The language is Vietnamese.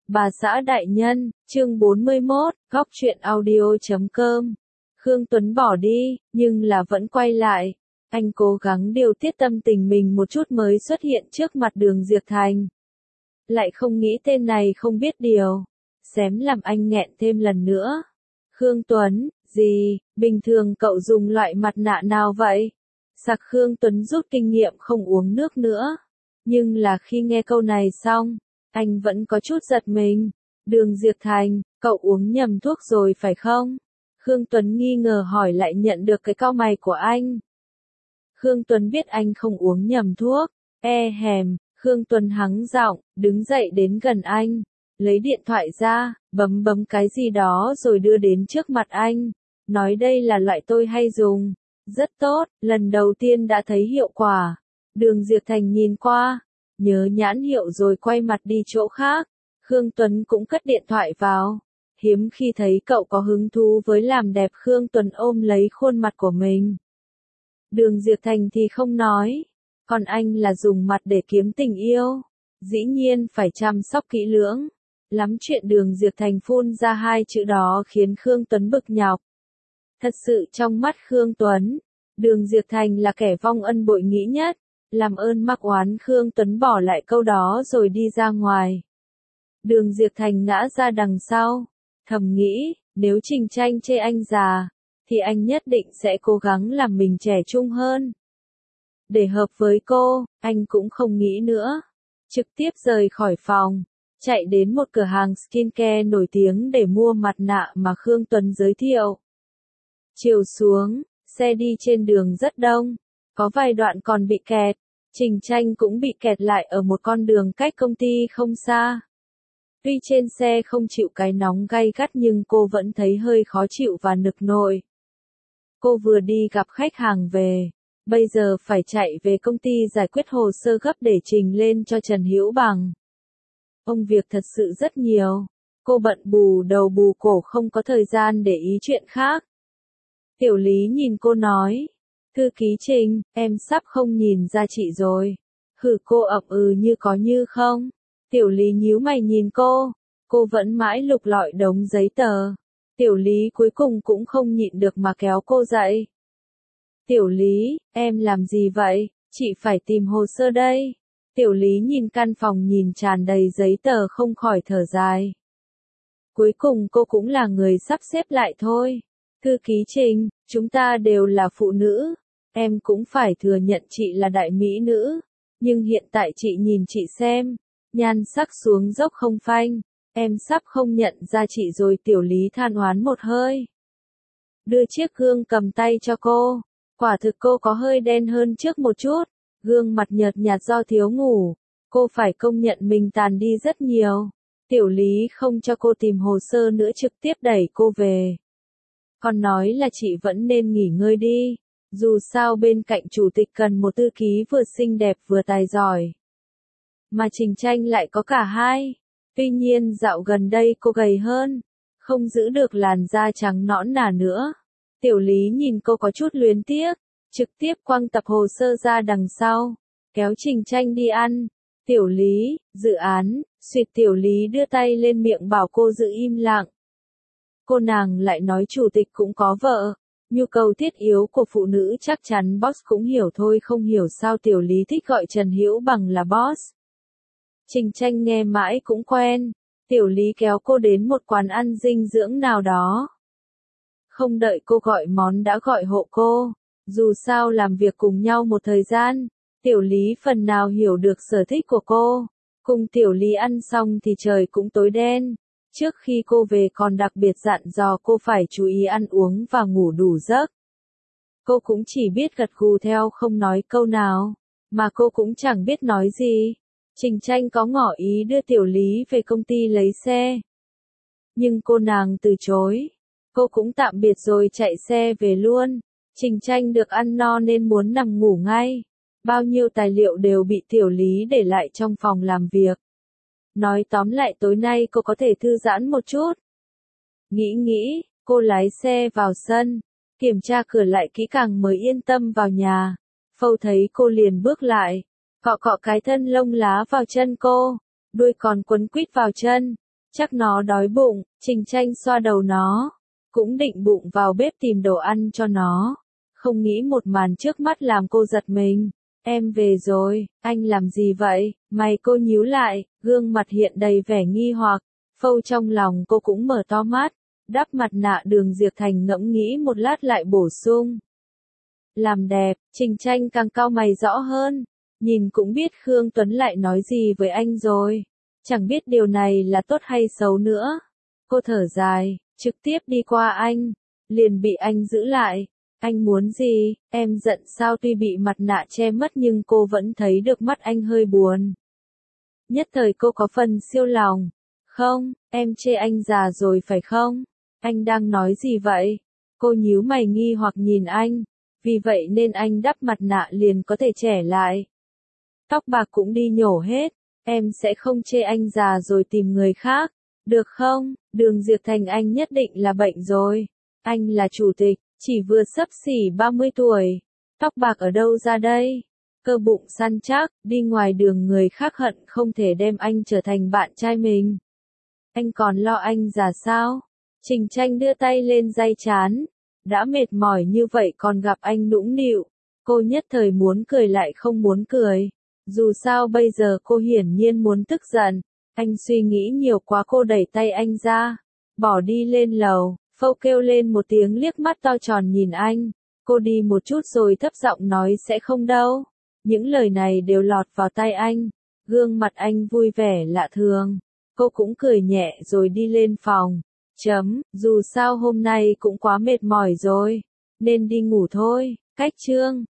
Bà xã đại nhân, chương 41, góc truyện audio.com. Khương Tuấn bỏ đi, nhưng là vẫn quay lại. Anh cố gắng điều tiết tâm tình mình một chút mới xuất hiện trước mặt Đường Diệp Thành. Lại không nghĩ tên này không biết điều. Xém làm anh nghẹn thêm lần nữa. Khương Tuấn, gì, bình thường cậu dùng loại mặt nạ nào vậy? Sặc Khương Tuấn rút kinh nghiệm không uống nước nữa. Nhưng là khi nghe câu này xong, anh vẫn có chút giật mình. Đường Diệp Thành, cậu uống nhầm thuốc rồi phải không? Khương Tuấn nghi ngờ hỏi lại nhận được cái cau mày của anh. Khương Tuấn biết anh không uống nhầm thuốc. Hèm, Khương Tuấn hắng giọng, đứng dậy đến gần anh. Lấy điện thoại ra, bấm cái gì đó rồi đưa đến trước mặt anh. Nói đây là loại tôi hay dùng. Rất tốt, lần đầu tiên đã thấy hiệu quả. Đường Diệp Thành nhìn qua, nhớ nhãn hiệu rồi quay mặt đi chỗ khác. Khương Tuấn cũng cất điện thoại vào. Hiếm khi thấy cậu có hứng thú với làm đẹp. Khương Tuấn ôm lấy khuôn mặt của mình. Đường Diệp Thành thì không nói. Còn anh là dùng mặt để kiếm tình yêu. Dĩ nhiên phải chăm sóc kỹ lưỡng. Lắm chuyện Đường Diệp Thành phun ra hai chữ đó khiến Khương Tuấn bực nhọc. Thật sự trong mắt Khương Tuấn, Đường Diệp Thành là kẻ vong ân bội nghĩa nhất. Làm ơn mắc oán. Khương Tuấn bỏ lại câu đó rồi đi ra ngoài. Đường Diệp Thành ngã ra đằng sau. Thầm nghĩ, nếu Trình Tranh chê anh già, thì anh nhất định sẽ cố gắng làm mình trẻ trung hơn. Để hợp với cô, anh cũng không nghĩ nữa. Trực tiếp rời khỏi phòng, chạy đến một cửa hàng skincare nổi tiếng để mua mặt nạ mà Khương Tuấn giới thiệu. Chiều xuống, xe đi trên đường rất đông. Có vài đoạn còn bị kẹt. Trình Tranh cũng bị kẹt lại ở một con đường cách công ty không xa. Tuy trên xe không chịu cái nóng gay gắt nhưng cô vẫn thấy hơi khó chịu và nực nội. Cô vừa đi gặp khách hàng về. Bây giờ phải chạy về công ty giải quyết hồ sơ gấp để trình lên cho Trần Hữu Bằng. Công việc thật sự rất nhiều. Cô bận bù đầu bù cổ không có thời gian để ý chuyện khác. Tiểu Lý nhìn cô nói. Thư ký Trình, em sắp không nhìn ra chị rồi. Hử, cô ậm như có như không. Tiểu Lý nhíu mày nhìn cô. Cô vẫn mãi lục lọi đống giấy tờ. Tiểu Lý cuối cùng cũng không nhịn được mà kéo cô dậy. Tiểu Lý, em làm gì vậy? Chị phải tìm hồ sơ đây. Tiểu Lý nhìn căn phòng nhìn tràn đầy giấy tờ không khỏi thở dài. Cuối cùng cô cũng là người sắp xếp lại thôi. Thư ký Trình, chúng ta đều là phụ nữ. Em cũng phải thừa nhận chị là đại mỹ nữ. Nhưng hiện tại chị nhìn chị xem. Nhan sắc xuống dốc không phanh. Em sắp không nhận ra chị rồi. Tiểu Lý than oán một hơi. Đưa chiếc gương cầm tay cho cô. Quả thực cô có hơi đen hơn trước một chút. Gương mặt nhợt nhạt do thiếu ngủ. Cô phải công nhận mình tàn đi rất nhiều. Tiểu Lý không cho cô tìm hồ sơ nữa trực tiếp đẩy cô về. Còn nói là chị vẫn nên nghỉ ngơi đi. Dù sao bên cạnh chủ tịch cần một thư ký vừa xinh đẹp vừa tài giỏi. Mà Trình Tranh lại có cả hai. Tuy nhiên dạo gần đây cô gầy hơn. Không giữ được làn da trắng nõn nà nữa. Tiểu Lý nhìn cô có chút luyến tiếc. Trực tiếp quăng tập hồ sơ ra đằng sau. Kéo Trình Tranh đi ăn. Tiểu Lý, dự án, suýt. Tiểu Lý đưa tay lên miệng bảo cô giữ im lặng. Cô nàng lại nói chủ tịch cũng có vợ. Nhu cầu thiết yếu của phụ nữ chắc chắn boss cũng hiểu thôi. Không hiểu sao Tiểu Lý thích gọi Trần Hữu Bằng là boss. Trình Tranh nghe mãi cũng quen. Tiểu Lý kéo cô đến một quán ăn dinh dưỡng nào đó. Không đợi cô gọi món đã gọi hộ cô. Dù sao làm việc cùng nhau một thời gian, Tiểu Lý phần nào hiểu được sở thích của cô. Cùng Tiểu Lý ăn xong thì trời cũng tối đen. Trước khi cô về còn đặc biệt dặn dò cô phải chú ý ăn uống và ngủ đủ giấc. Cô cũng chỉ biết gật gù theo không nói câu nào, mà cô cũng chẳng biết nói gì. Trình Tranh có ngỏ ý đưa Tiểu Lý về công ty lấy xe. Nhưng cô nàng từ chối. Cô cũng tạm biệt rồi chạy xe về luôn. Trình Tranh được ăn no nên muốn nằm ngủ ngay. Bao nhiêu tài liệu đều bị Tiểu Lý để lại trong phòng làm việc. Nói tóm lại tối nay cô có thể thư giãn một chút. Nghĩ, cô lái xe vào sân. Kiểm tra cửa lại kỹ càng mới yên tâm vào nhà. Phâu thấy cô liền bước lại. Cọ cái thân lông lá vào chân cô. Đuôi còn quấn quýt vào chân. Chắc nó đói bụng, Trình Tranh xoa đầu nó. Cũng định bụng vào bếp tìm đồ ăn cho nó. Không nghĩ một màn trước mắt làm cô giật mình. Em về rồi, anh làm gì vậy? Mày cô nhíu lại, gương mặt hiện đầy vẻ nghi hoặc. Phâu trong lòng cô cũng mở to mắt. Đắp mặt nạ Đường Diệp Thành ngẫm nghĩ một lát lại bổ sung. Làm đẹp, Trình Tranh càng cau mày rõ hơn. Nhìn cũng biết Khương Tuấn lại nói gì với anh rồi. Chẳng biết điều này là tốt hay xấu nữa. Cô thở dài, trực tiếp đi qua anh. Liền bị anh giữ lại. Anh muốn gì? Em giận sao? Tuy bị mặt nạ che mất nhưng cô vẫn thấy được mắt anh hơi buồn. Nhất thời cô có phần siêu lòng. Không, em chê anh già rồi phải không? Anh đang nói gì vậy? Cô nhíu mày nghi hoặc nhìn anh. Vì vậy nên anh đắp mặt nạ liền có thể trẻ lại. Tóc bạc cũng đi nhổ hết. Em sẽ không chê anh già rồi tìm người khác. Được không? Đường Diệp Thành anh nhất định là bệnh rồi. Anh là chủ tịch, chỉ vừa xấp xỉ 30 tuổi. Tóc bạc ở đâu ra đây? Cơ bụng săn chắc, đi ngoài đường người khác hận không thể đem anh trở thành bạn trai mình. Anh còn lo anh già sao? Trình Tranh đưa tay lên day trán. Đã mệt mỏi như vậy còn gặp anh nũng nịu. Cô nhất thời muốn cười lại không muốn cười. Dù sao bây giờ cô hiển nhiên muốn tức giận. Anh suy nghĩ nhiều quá, cô đẩy tay anh ra. Bỏ đi lên lầu. Phâu kêu lên một tiếng, liếc mắt to tròn nhìn anh. Cô đi một chút rồi thấp giọng nói sẽ không đâu. Những lời này đều lọt vào tai anh. Gương mặt anh vui vẻ lạ thường. Cô cũng cười nhẹ rồi đi lên phòng. Dù sao hôm nay cũng quá mệt mỏi rồi. Nên đi ngủ thôi. Cách chương.